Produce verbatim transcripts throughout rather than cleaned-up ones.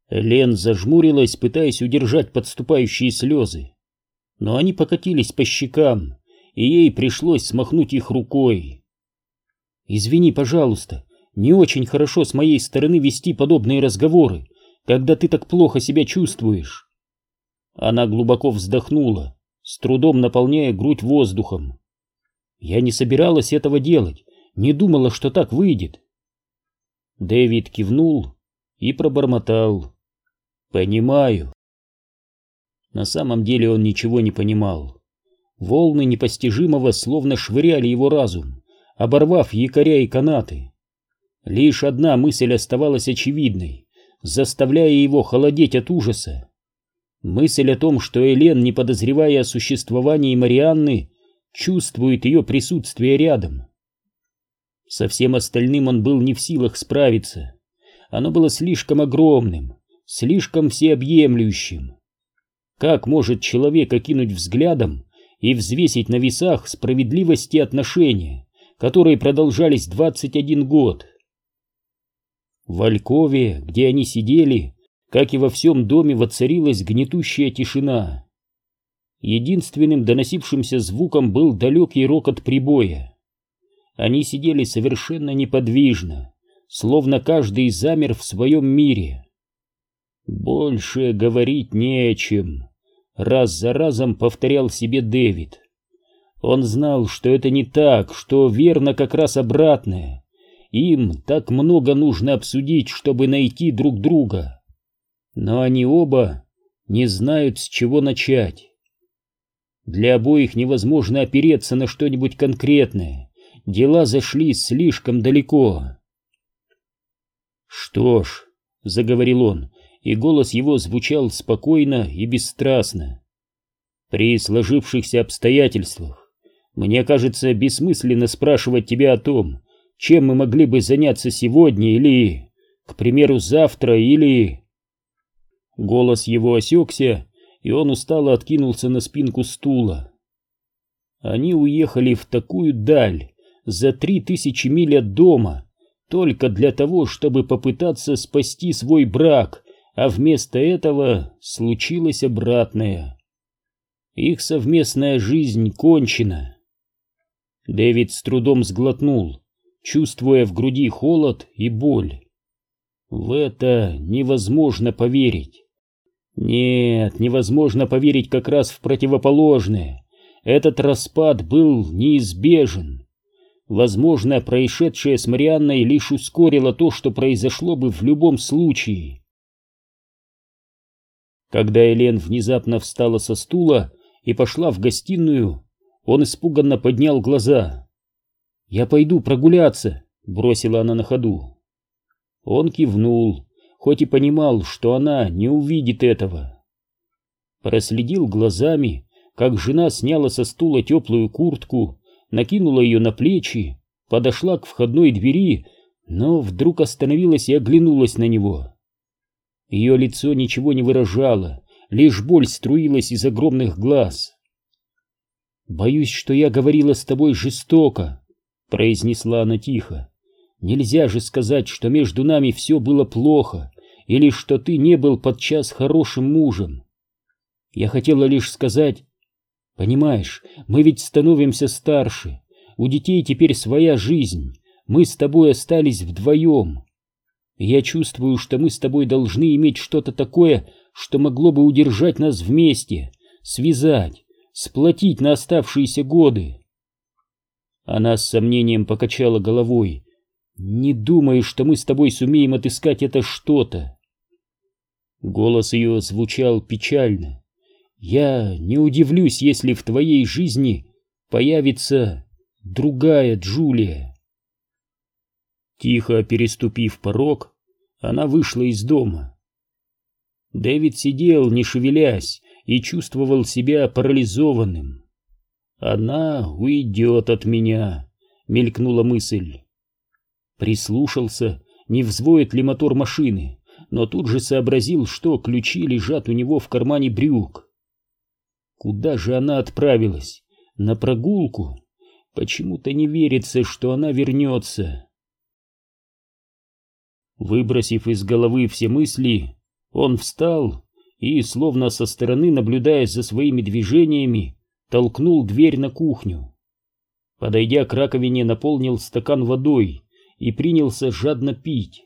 Элен зажмурилась, пытаясь удержать подступающие слезы, но они покатились по щекам, и ей пришлось смахнуть их рукой. «Извини, пожалуйста, не очень хорошо с моей стороны вести подобные разговоры, когда ты так плохо себя чувствуешь». Она глубоко вздохнула, с трудом наполняя грудь воздухом. «Я не собиралась этого делать, не думала, что так выйдет». Дэвид кивнул и пробормотал: «Понимаю». На самом деле он ничего не понимал. Волны непостижимого словно швыряли его разум, оборвав якоря и канаты. Лишь одна мысль оставалась очевидной, заставляя его холодеть от ужаса. Мысль о том, что Элен, не подозревая о существовании Марианны, чувствует ее присутствие рядом. Со всем остальным он был не в силах справиться. Оно было слишком огромным, слишком всеобъемлющим. Как может человек окинуть взглядом и взвесить на весах справедливости отношения, которые продолжались двадцать один год? В алькове, где они сидели, как и во всем доме, воцарилась гнетущая тишина. Единственным доносившимся звуком был далекий рокот прибоя. Они сидели совершенно неподвижно, словно каждый замер в своем мире. «Больше говорить не о чем», — раз за разом повторял себе Дэвид. Он знал, что это не так, что верно как раз обратное. Им так много нужно обсудить, чтобы найти друг друга. Но они оба не знают, с чего начать. Для обоих невозможно опереться на что-нибудь конкретное. Дела зашли слишком далеко. «Что ж», — заговорил он, и голос его звучал спокойно и бесстрастно, «при сложившихся обстоятельствах мне кажется бессмысленно спрашивать тебя о том, чем мы могли бы заняться сегодня или, к примеру, завтра или...» Голос его осекся, и он устало откинулся на спинку стула. Они уехали в такую даль, за три тысячи миль от дома, только для того, чтобы попытаться спасти свой брак, а вместо этого случилось обратное. Их совместная жизнь кончена. Дэвид с трудом сглотнул, чувствуя в груди холод и боль. В это невозможно поверить. Нет, невозможно поверить как раз в противоположное. Этот распад был неизбежен. Возможно, происшедшее с Марианной лишь ускорило то, что произошло бы в любом случае. Когда Элен внезапно встала со стула и пошла в гостиную, он испуганно поднял глаза. «Я пойду прогуляться», — бросила она на ходу. Он кивнул, хоть и понимал, что она не увидит этого. Проследил глазами, как жена сняла со стула теплую куртку, накинула ее на плечи, подошла к входной двери, но вдруг остановилась и оглянулась на него. Ее лицо ничего не выражало, лишь боль струилась из огромных глаз. «Боюсь, что я говорила с тобой жестоко», — произнесла она тихо. «Нельзя же сказать, что между нами все было плохо, или что ты не был подчас хорошим мужем. Я хотела лишь сказать... Понимаешь, мы ведь становимся старше, у детей теперь своя жизнь, мы с тобой остались вдвоем. Я чувствую, что мы с тобой должны иметь что-то такое, что могло бы удержать нас вместе, связать, сплотить на оставшиеся годы». Она с сомнением покачала головой. «Не думаю, что мы с тобой сумеем отыскать это что-то». Голос ее звучал печально. «Я не удивлюсь, если в твоей жизни появится другая Джулия». Тихо переступив порог, она вышла из дома. Дэвид сидел, не шевелясь, и чувствовал себя парализованным. «Она уйдет от меня», — мелькнула мысль. Прислушался, не взвоет ли мотор машины, но тут же сообразил, что ключи лежат у него в кармане брюк. Куда же она отправилась? На прогулку? Почему-то не верится, что она вернется. Выбросив из головы все мысли, Он встал и, словно со стороны наблюдая за своими движениями, толкнул дверь на кухню. Подойдя к раковине, наполнил стакан водой и принялся жадно пить.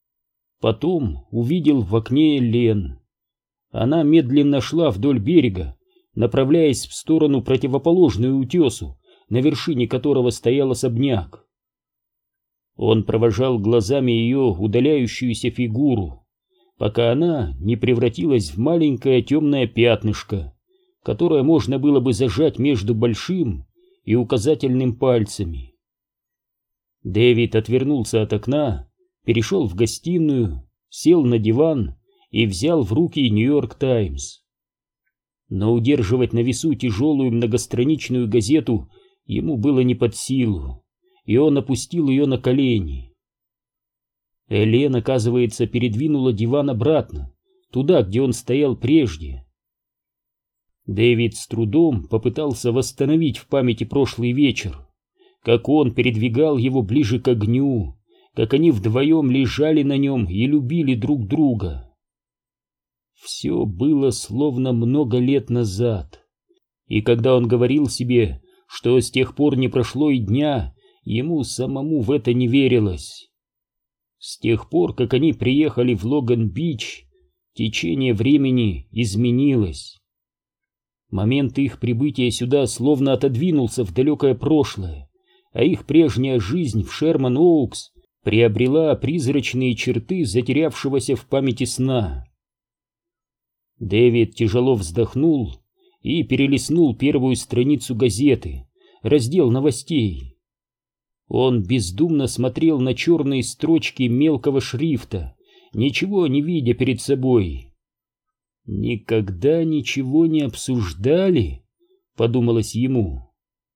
Потом увидел в окне Элен. Она медленно шла вдоль берега, направляясь в сторону, противоположную утесу, на вершине которого стоял особняк. Он провожал глазами ее удаляющуюся фигуру, пока она не превратилась в маленькое темное пятнышко, которое можно было бы зажать между большим и указательным пальцами. Дэвид отвернулся от окна, перешел в гостиную, сел на диван и взял в руки «Нью-Йорк Таймс». Но удерживать на весу тяжелую многостраничную газету ему было не под силу, и он опустил ее на колени. Элен, оказывается, передвинула диван обратно, туда, где он стоял прежде. Дэвид с трудом попытался восстановить в памяти прошлый вечер, как он передвигал его ближе к огню, как они вдвоем лежали на нем и любили друг друга. Все было словно много лет назад, и когда он говорил себе, что с тех пор не прошло и дня, ему самому в это не верилось. С тех пор, как они приехали в Логан-Бич, течение времени изменилось. Момент их прибытия сюда словно отодвинулся в далекое прошлое, а их прежняя жизнь в Шерман-Оукс приобрела призрачные черты затерявшегося в памяти сна. Дэвид тяжело вздохнул и перелистнул первую страницу газеты, раздел новостей. Он бездумно смотрел на черные строчки мелкого шрифта, ничего не видя перед собой. «Никогда ничего не обсуждали?» — подумалось ему.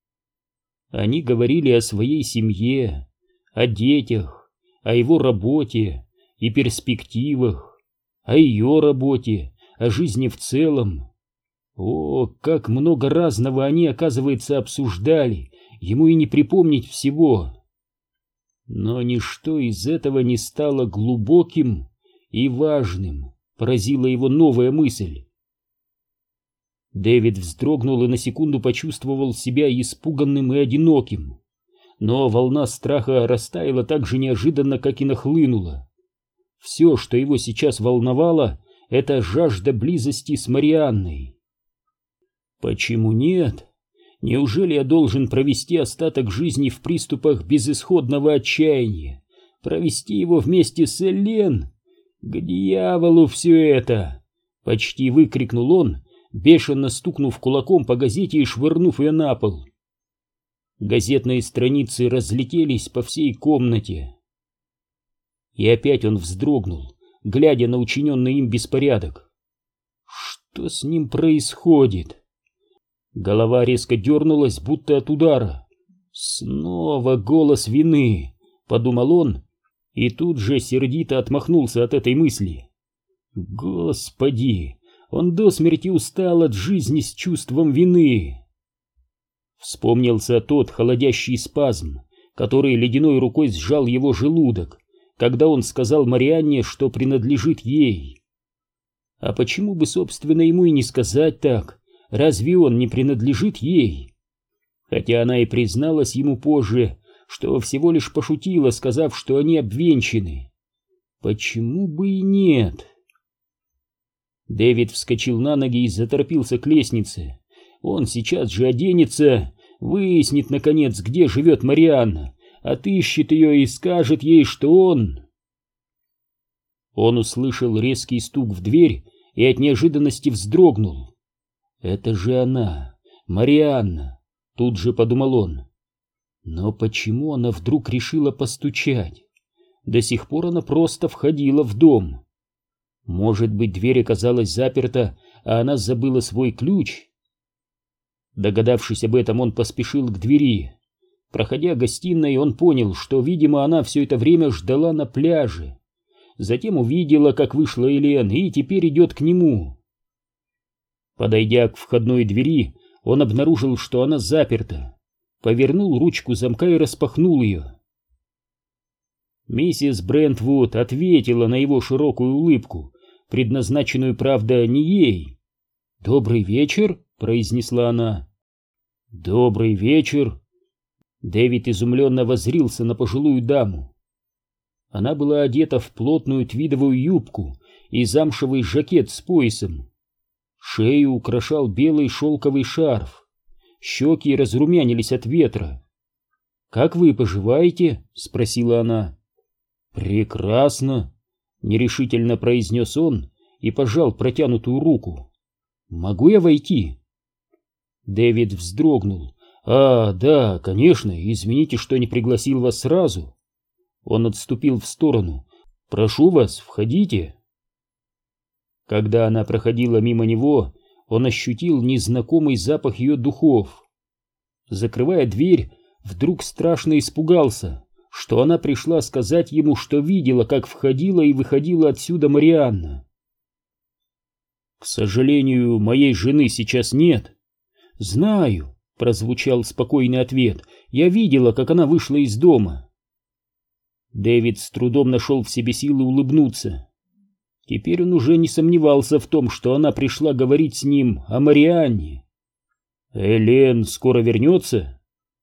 Они говорили о своей семье, о детях, о его работе и перспективах, о ее работе, о жизни в целом. О, как много разного они, оказывается, обсуждали, ему и не припомнить всего. Но ничто из этого не стало глубоким и важным, поразила его новая мысль. Дэвид вздрогнул и на секунду почувствовал себя испуганным и одиноким, но волна страха растаяла так же неожиданно, как и нахлынула. Все, что его сейчас волновало, это жажда близости с Марианной. Почему нет? Неужели я должен провести остаток жизни в приступах безысходного отчаяния? Провести его вместе с Элен? К дьяволу все это! Почти выкрикнул он, бешено стукнув кулаком по газете и швырнув ее на пол. Газетные страницы разлетелись по всей комнате. И опять он вздрогнул, глядя на учиненный им беспорядок. Что с ним происходит? Голова резко дернулась, будто от удара. Снова голос вины, подумал он, и тут же сердито отмахнулся от этой мысли. Господи, он до смерти устал от жизни с чувством вины. Вспомнился тот холодящий спазм, который ледяной рукой сжал его желудок, когда он сказал Марианне, что принадлежит ей. А почему бы, собственно, ему и не сказать так? Разве он не принадлежит ей? Хотя она и призналась ему позже, что всего лишь пошутила, сказав, что они обвенчаны. Почему бы и нет? Дэвид вскочил на ноги и заторопился к лестнице. Он сейчас же оденется, выяснит, наконец, где живет Марианна, отыщет ее и скажет ей, что он... Он услышал резкий стук в дверь и от неожиданности вздрогнул. «Это же она, Марианна», — тут же подумал он. Но почему она вдруг решила постучать? До сих пор она просто входила в дом. Может быть, дверь оказалась заперта, а она забыла свой ключ? Догадавшись об этом, он поспешил к двери. Проходя гостиной, он понял, что, видимо, она все это время ждала на пляже. Затем увидела, как вышла Элен, и теперь идет к нему. Подойдя к входной двери, он обнаружил, что она заперта. Повернул ручку замка и распахнул ее. Миссис Брентвуд ответила на его широкую улыбку, предназначенную, правда, не ей. «Добрый вечер», — произнесла она. «Добрый вечер». Дэвид изумленно воззрился на пожилую даму. Она была одета в плотную твидовую юбку и замшевый жакет с поясом. Шею украшал белый шелковый шарф. Щеки разрумянились от ветра. «Как вы поживаете?» — спросила она. «Прекрасно», — нерешительно произнес он и пожал протянутую руку. «Могу я войти?» Дэвид вздрогнул. «А, да, конечно, извините, что не пригласил вас сразу». Он отступил в сторону. «Прошу вас, входите». Когда она проходила мимо него, он ощутил незнакомый запах ее духов. Закрывая дверь, вдруг страшно испугался, что она пришла сказать ему, что видела, как входила и выходила отсюда Марианна. «К сожалению, моей жены сейчас нет». «Знаю», — прозвучал спокойный ответ. «Я видела, как она вышла из дома». Дэвид с трудом нашел в себе силы улыбнуться. Теперь он уже не сомневался в том, что она пришла говорить с ним о Марианне. «Элен скоро вернется?»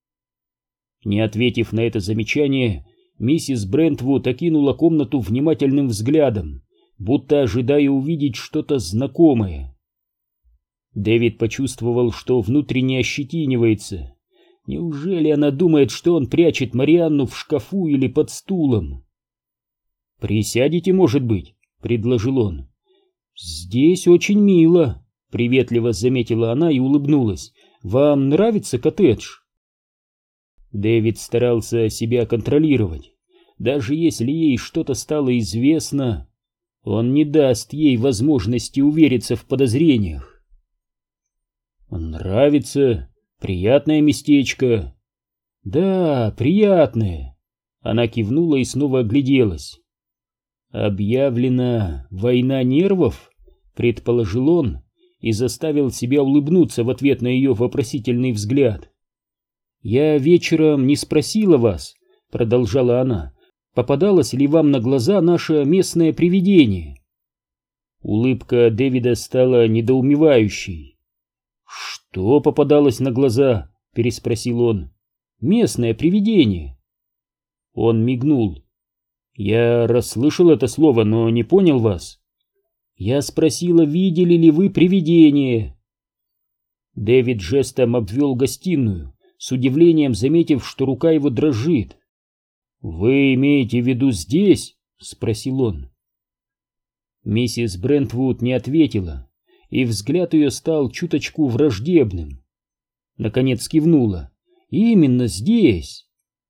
Не ответив на это замечание, миссис Брентвуд окинула комнату внимательным взглядом, будто ожидая увидеть что-то знакомое. Дэвид почувствовал, что внутренне ощетинивается. Неужели она думает, что он прячет Марианну в шкафу или под стулом? «Присядете, может быть?» — предложил он. «Здесь очень мило», — приветливо заметила она и улыбнулась. «Вам нравится коттедж?» Дэвид старался себя контролировать. Даже если ей что-то стало известно, он не даст ей возможности увериться в подозрениях. «Нравится, приятное местечко». «Да, приятное». Она кивнула и снова огляделась. «Объявлена война нервов?» — предположил он и заставил себя улыбнуться в ответ на ее вопросительный взгляд. «Я вечером не спросила вас», — продолжала она, — «попадалось ли вам на глаза наше местное привидение?» Улыбка Дэвида стала недоумевающей. «Что попадалось на глаза?» — переспросил он. «Местное привидение». Он мигнул. «Я расслышал это слово, но не понял вас». «Я спросила, видели ли вы привидение?» Дэвид жестом обвел гостиную, с удивлением заметив, что рука его дрожит. «Вы имеете в виду здесь?» — спросил он. Миссис Брентвуд не ответила, и взгляд ее стал чуточку враждебным. Наконец кивнула. «Именно здесь!»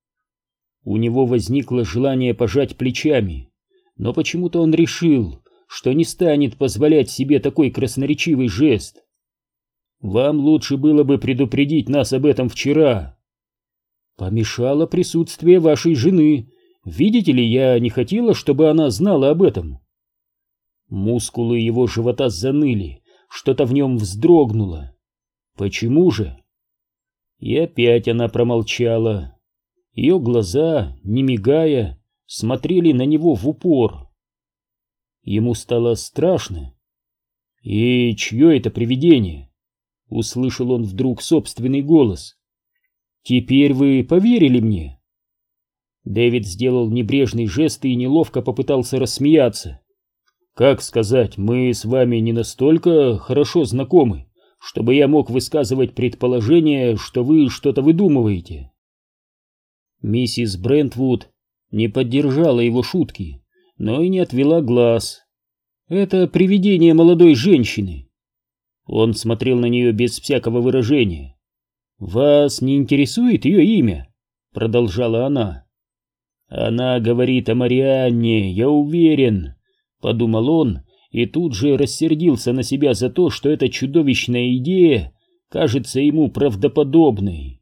У него возникло желание пожать плечами, но почему-то он решил, что не станет позволять себе такой красноречивый жест. «Вам лучше было бы предупредить нас об этом вчера». «Помешало присутствие вашей жены. Видите ли, я не хотела, чтобы она знала об этом». Мускулы его живота заныли, что-то в нем вздрогнуло. «Почему же?» И опять она промолчала. Ее глаза, не мигая, смотрели на него в упор. Ему стало страшно. «И чье это привидение?» — услышал он вдруг собственный голос. «Теперь вы поверили мне?» Дэвид сделал небрежный жест и неловко попытался рассмеяться. «Как сказать, мы с вами не настолько хорошо знакомы, чтобы я мог высказывать предположение, что вы что-то выдумываете». Миссис Брентвуд не поддержала его шутки, но и не отвела глаз. «Это привидение молодой женщины». Он смотрел на нее без всякого выражения. «Вас не интересует ее имя?» — продолжала она. «Она говорит о Марианне, я уверен», — подумал он, и тут же рассердился на себя за то, что эта чудовищная идея кажется ему правдоподобной.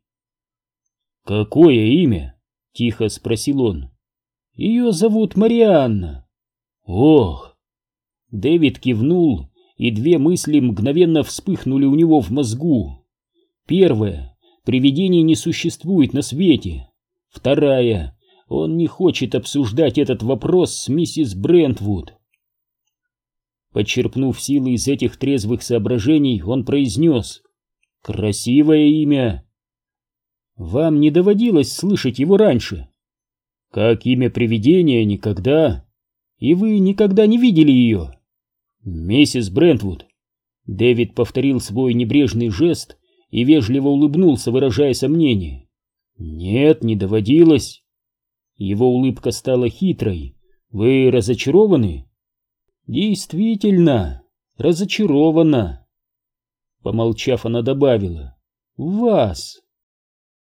«Какое имя?» — тихо спросил он. «Ее зовут Марианна». «Ох!» Дэвид кивнул, и две мысли мгновенно вспыхнули у него в мозгу. Первая — привидений не существует на свете. Вторая — он не хочет обсуждать этот вопрос с миссис Брентвуд. Подчерпнув силы из этих трезвых соображений, он произнес: «Красивое имя». «Вам не доводилось слышать его раньше?» «Как имя привидения, никогда. И вы никогда не видели ее?» «Миссис Брентвуд». Дэвид повторил свой небрежный жест и вежливо улыбнулся, выражая сомнение. «Нет, не доводилось». Его улыбка стала хитрой. «Вы разочарованы?» «Действительно, разочарована». Помолчав, она добавила: «В вас».